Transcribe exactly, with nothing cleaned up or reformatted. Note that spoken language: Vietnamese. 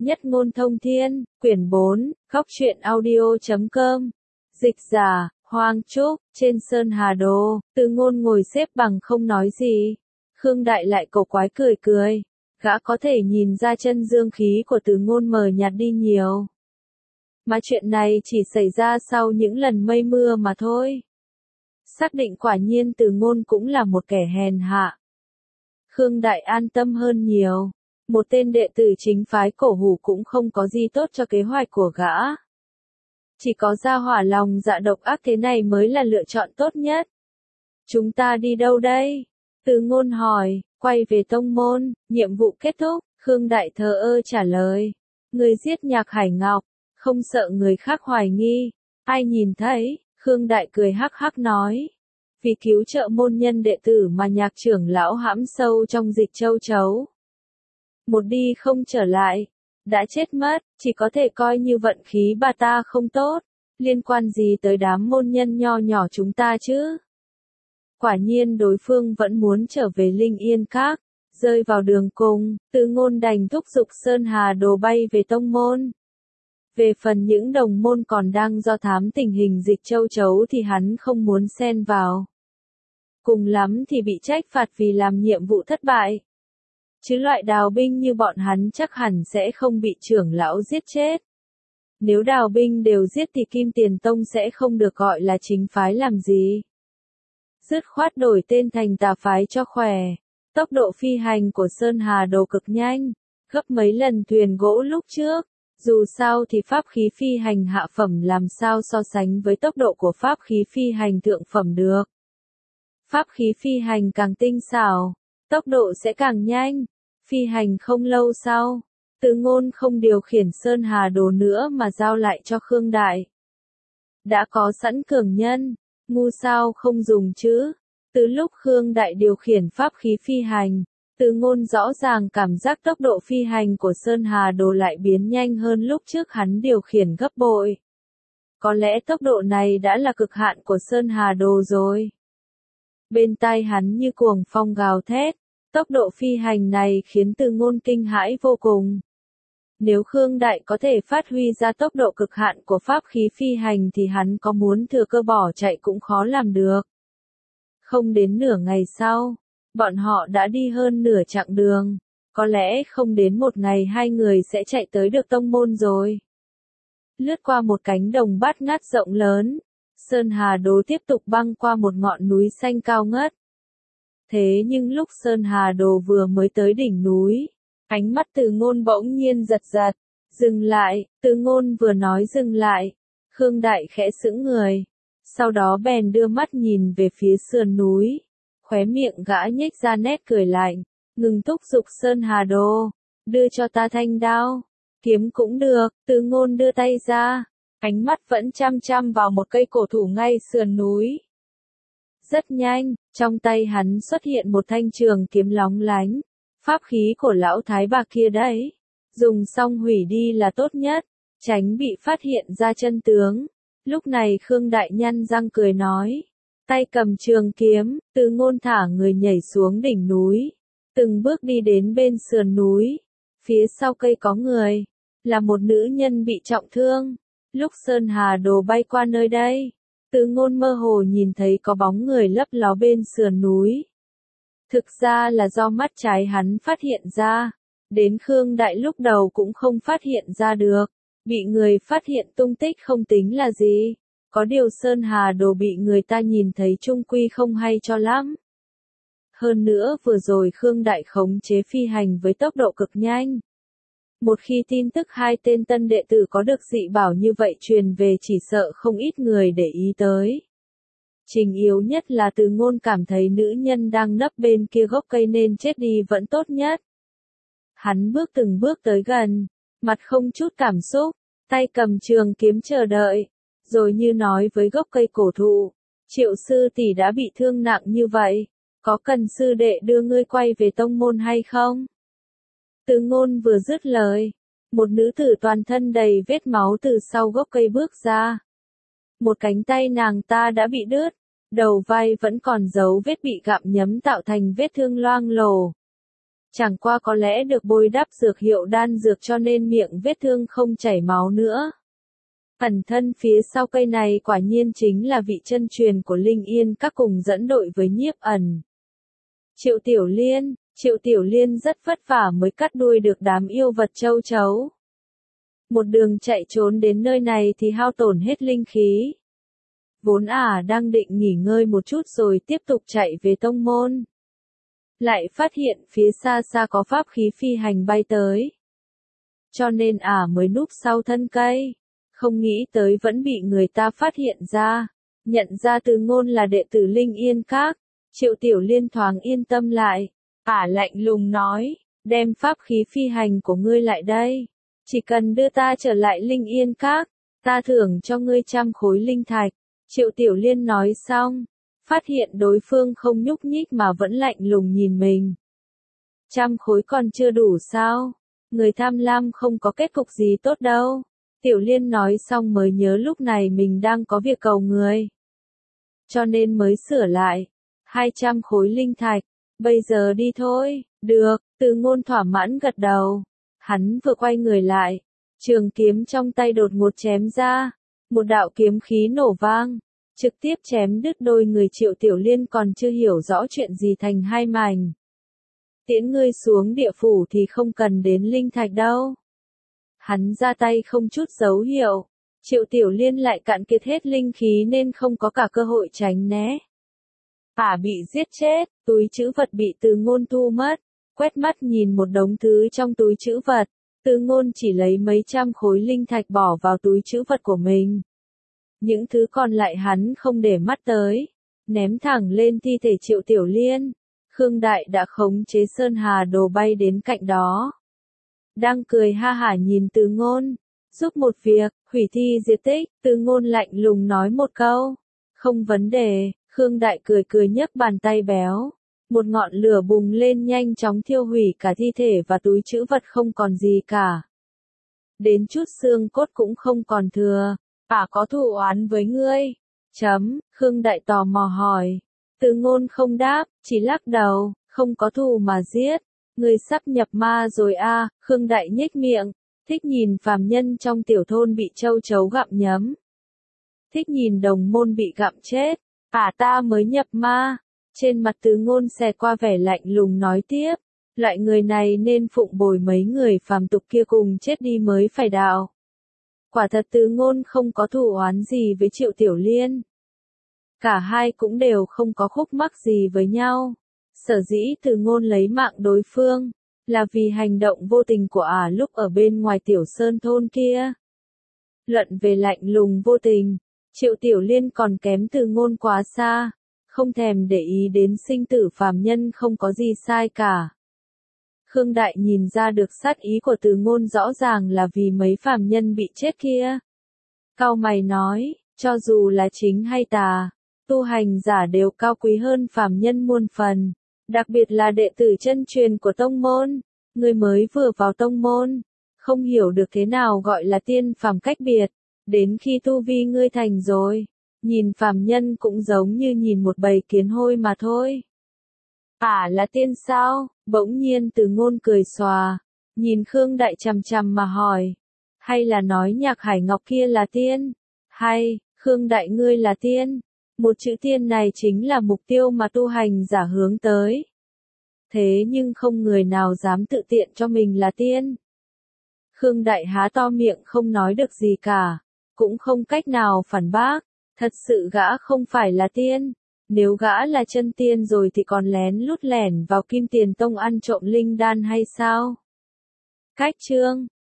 Nhất ngôn thông thiên, quyển bốn, góc truyện audio chấm com. Dịch giả, Hoang Trúc, trên Sơn Hà Đồ, Từ Ngôn ngồi xếp bằng không nói gì. Khương Đại lại cổ quái cười cười. Gã có thể nhìn ra chân dương khí của Từ Ngôn mờ nhạt đi nhiều. Mà chuyện này chỉ xảy ra sau những lần mây mưa mà thôi. Xác định quả nhiên Từ Ngôn cũng là một kẻ hèn hạ. Khương Đại an tâm hơn nhiều. Một tên đệ tử chính phái Cổ Hủ cũng không có gì tốt cho kế hoạch của gã. Chỉ có gia hỏa lòng dạ độc ác thế này mới là lựa chọn tốt nhất. Chúng ta đi đâu đây? Từ Ngôn hỏi, quay về tông môn, nhiệm vụ kết thúc, Khương Đại thờ ơ trả lời. Người giết Nhạc Hải Ngọc, không sợ người khác hoài nghi. Ai nhìn thấy, Khương Đại cười hắc hắc nói. Vì cứu trợ môn nhân đệ tử mà Nhạc trưởng lão hãm sâu trong dịch châu chấu. Một đi không trở lại, đã chết mất, chỉ có thể coi như vận khí bà ta không tốt, liên quan gì tới đám môn nhân nho nhỏ chúng ta chứ? Quả nhiên đối phương vẫn muốn trở về Linh Yên Các, rơi vào đường cùng, Từ Ngôn đành thúc giục Sơn Hà Đồ bay về tông môn. Về phần những đồng môn còn đang do thám tình hình dịch châu chấu thì hắn không muốn xen vào. Cùng lắm thì bị trách phạt vì làm nhiệm vụ thất bại. Chứ loại đào binh như bọn hắn chắc hẳn sẽ không bị trưởng lão giết chết. Nếu đào binh đều giết thì Kim Tiền Tông sẽ không được gọi là chính phái làm gì. Dứt khoát đổi tên thành tà phái cho khỏe. Tốc độ phi hành của Sơn Hà Đồ cực nhanh, gấp mấy lần thuyền gỗ lúc trước. Dù sao thì pháp khí phi hành hạ phẩm làm sao so sánh với tốc độ của pháp khí phi hành thượng phẩm được. Pháp khí phi hành càng tinh xảo, tốc độ sẽ càng nhanh. Phi hành không lâu sau, Từ Ngôn không điều khiển Sơn Hà Đồ nữa mà giao lại cho Khương Đại. Đã có sẵn cường nhân, ngu sao không dùng chứ. Từ lúc Khương Đại điều khiển pháp khí phi hành, Từ Ngôn rõ ràng cảm giác tốc độ phi hành của Sơn Hà Đồ lại biến nhanh hơn lúc trước hắn điều khiển gấp bội. Có lẽ tốc độ này đã là cực hạn của Sơn Hà Đồ rồi. Bên tai hắn như cuồng phong gào thét. Tốc độ phi hành này khiến Từ Ngôn kinh hãi vô cùng. Nếu Khương Đại có thể phát huy ra tốc độ cực hạn của pháp khí phi hành thì hắn có muốn thừa cơ bỏ chạy cũng khó làm được. Không đến nửa ngày sau, bọn họ đã đi hơn nửa chặng đường. Có lẽ không đến một ngày hai người sẽ chạy tới được tông môn rồi. Lướt qua một cánh đồng bát ngát rộng lớn, Sơn Hà Đồ tiếp tục băng qua một ngọn núi xanh cao ngất. Thế nhưng lúc Sơn Hà Đồ vừa mới tới đỉnh núi, ánh mắt Từ Ngôn bỗng nhiên giật giật, dừng lại, Từ Ngôn vừa nói dừng lại, Khương Đại khẽ sững người, sau đó bèn đưa mắt nhìn về phía sườn núi, khóe miệng gã nhếch ra nét cười lạnh, ngừng thúc giục Sơn Hà Đồ, đưa cho ta thanh đao, kiếm cũng được, Từ Ngôn đưa tay ra, ánh mắt vẫn chăm chăm vào một cây cổ thụ ngay sườn núi. Rất nhanh, trong tay hắn xuất hiện một thanh trường kiếm lóng lánh, pháp khí của lão thái bà kia đấy, dùng xong hủy đi là tốt nhất, tránh bị phát hiện ra chân tướng. Lúc này Khương Đại nhăn răng cười nói, tay cầm trường kiếm, Từ Ngôn thả người nhảy xuống đỉnh núi, từng bước đi đến bên sườn núi, phía sau cây có người, là một nữ nhân bị trọng thương. Lúc Sơn Hà Đồ bay qua nơi đây, Từ Ngôn mơ hồ nhìn thấy có bóng người lấp ló bên sườn núi. Thực ra là do mắt trái hắn phát hiện ra, đến Khương Đại lúc đầu cũng không phát hiện ra được, bị người phát hiện tung tích không tính là gì, có điều Sơn Hà Đồ bị người ta nhìn thấy chung quy không hay cho lắm. Hơn nữa vừa rồi Khương Đại khống chế phi hành với tốc độ cực nhanh. Một khi tin tức hai tên tân đệ tử có được dị bảo như vậy truyền về chỉ sợ không ít người để ý tới. Trình yếu nhất là Từ Ngôn cảm thấy nữ nhân đang nấp bên kia gốc cây nên chết đi vẫn tốt nhất. Hắn bước từng bước tới gần, mặt không chút cảm xúc, tay cầm trường kiếm chờ đợi, rồi như nói với gốc cây cổ thụ, Triệu sư tỷ đã bị thương nặng như vậy, có cần sư đệ đưa ngươi quay về tông môn hay không? Từ Ngôn vừa dứt lời, một nữ tử toàn thân đầy vết máu từ sau gốc cây bước ra. Một cánh tay nàng ta đã bị đứt, đầu vai vẫn còn dấu vết bị gặm nhấm tạo thành vết thương loang lổ. Chẳng qua có lẽ được bôi đắp dược hiệu đan dược cho nên miệng vết thương không chảy máu nữa. Ẩn thân phía sau cây này quả nhiên chính là vị chân truyền của Linh Yên các cùng dẫn đội với Nhiếp Ẩn. Triệu Tiểu Liên, Triệu Tiểu Liên rất vất vả mới cắt đuôi được đám yêu vật châu chấu. Một đường chạy trốn đến nơi này thì hao tổn hết linh khí. Vốn ả đang định nghỉ ngơi một chút rồi tiếp tục chạy về tông môn. Lại phát hiện phía xa xa có pháp khí phi hành bay tới. Cho nên ả mới núp sau thân cây. Không nghĩ tới vẫn bị người ta phát hiện ra. Nhận ra Từ Ngôn là đệ tử Linh Yên Các. Triệu Tiểu Liên thoáng yên tâm lại. Ả lạnh lùng nói, đem pháp khí phi hành của ngươi lại đây. Chỉ cần đưa ta trở lại Linh Yên Các, ta thưởng cho ngươi trăm khối linh thạch. Triệu Tiểu Liên nói xong, phát hiện đối phương không nhúc nhích mà vẫn lạnh lùng nhìn mình. Trăm khối còn chưa đủ sao? Người tham lam không có kết cục gì tốt đâu. Tiểu Liên nói xong mới nhớ lúc này mình đang có việc cầu người. Cho nên mới sửa lại. Hai trăm khối linh thạch. Bây giờ đi thôi. Được, Từ Ngôn thỏa mãn gật đầu. Hắn vừa quay người lại. Trường kiếm trong tay đột ngột chém ra. Một đạo kiếm khí nổ vang. Trực tiếp chém đứt đôi người Triệu Tiểu Liên còn chưa hiểu rõ chuyện gì thành hai mảnh. Tiễn ngươi xuống địa phủ thì không cần đến linh thạch đâu. Hắn ra tay không chút dấu hiệu. Triệu Tiểu Liên lại cạn kiệt hết linh khí nên không có cả cơ hội tránh né. Ả bị giết chết, túi trữ vật bị Từ Ngôn thu mất. Quét mắt nhìn một đống thứ trong túi trữ vật. Từ Ngôn chỉ lấy mấy trăm khối linh thạch bỏ vào túi trữ vật của mình. Những thứ còn lại hắn không để mắt tới. Ném thẳng lên thi thể Triệu Tiểu Liên. Khương Đại đã khống chế Sơn Hà Đồ bay đến cạnh đó. Đang cười ha hả nhìn Từ Ngôn. Giúp một việc, hủy thi diệt tích, Từ Ngôn lạnh lùng nói một câu. Không vấn đề, Khương Đại cười cười nhấc bàn tay béo. Một ngọn lửa bùng lên nhanh chóng thiêu hủy cả thi thể và túi trữ vật không còn gì cả. Đến chút xương cốt cũng không còn thừa. Ả có thù oán với ngươi. Chấm, Khương Đại tò mò hỏi. Từ Ngôn không đáp, chỉ lắc đầu, không có thù mà giết. Ngươi sắp nhập ma rồi a, à, Khương Đại nhếch miệng. Thích nhìn phàm nhân trong tiểu thôn bị châu chấu gặm nhấm. Thích nhìn đồng môn bị gặm chết. À ta mới nhập ma. Trên mặt Từ Ngôn xẹt qua vẻ lạnh lùng nói tiếp. Loại người này nên phụng bồi mấy người phàm tục kia cùng chết đi mới phải đạo. Quả thật Từ Ngôn không có thù oán gì với Triệu Tiểu Liên. Cả hai cũng đều không có khúc mắc gì với nhau. Sở dĩ Từ Ngôn lấy mạng đối phương, là vì hành động vô tình của ả lúc ở bên ngoài Tiểu Sơn thôn kia. Luận về lạnh lùng vô tình, Triệu Tiểu Liên còn kém Từ Ngôn quá xa, không thèm để ý đến sinh tử phàm nhân không có gì sai cả. Khương Đại nhìn ra được sát ý của Từ Ngôn rõ ràng là vì mấy phàm nhân bị chết kia. Cau mày nói, cho dù là chính hay tà, tu hành giả đều cao quý hơn phàm nhân muôn phần, đặc biệt là đệ tử chân truyền của tông môn. Ngươi mới vừa vào tông môn, không hiểu được thế nào gọi là tiên phàm cách biệt, đến khi tu vi ngươi thành rồi, nhìn phàm nhân cũng giống như nhìn một bầy kiến hôi mà thôi. À là tiên sao? Bỗng nhiên Từ Ngôn cười xòa, nhìn Khương Đại chằm chằm mà hỏi, hay là nói Nhạc Hải Ngọc kia là tiên? Hay, Khương Đại ngươi là tiên? Một chữ tiên này chính là mục tiêu mà tu hành giả hướng tới. Thế nhưng không người nào dám tự tiện cho mình là tiên. Khương Đại há to miệng không nói được gì cả, cũng không cách nào phản bác, thật sự gã không phải là tiên. Nếu gã là chân tiên rồi thì còn lén lút lẻn vào Kim Tiền Tông ăn trộm linh đan hay sao? Cách chương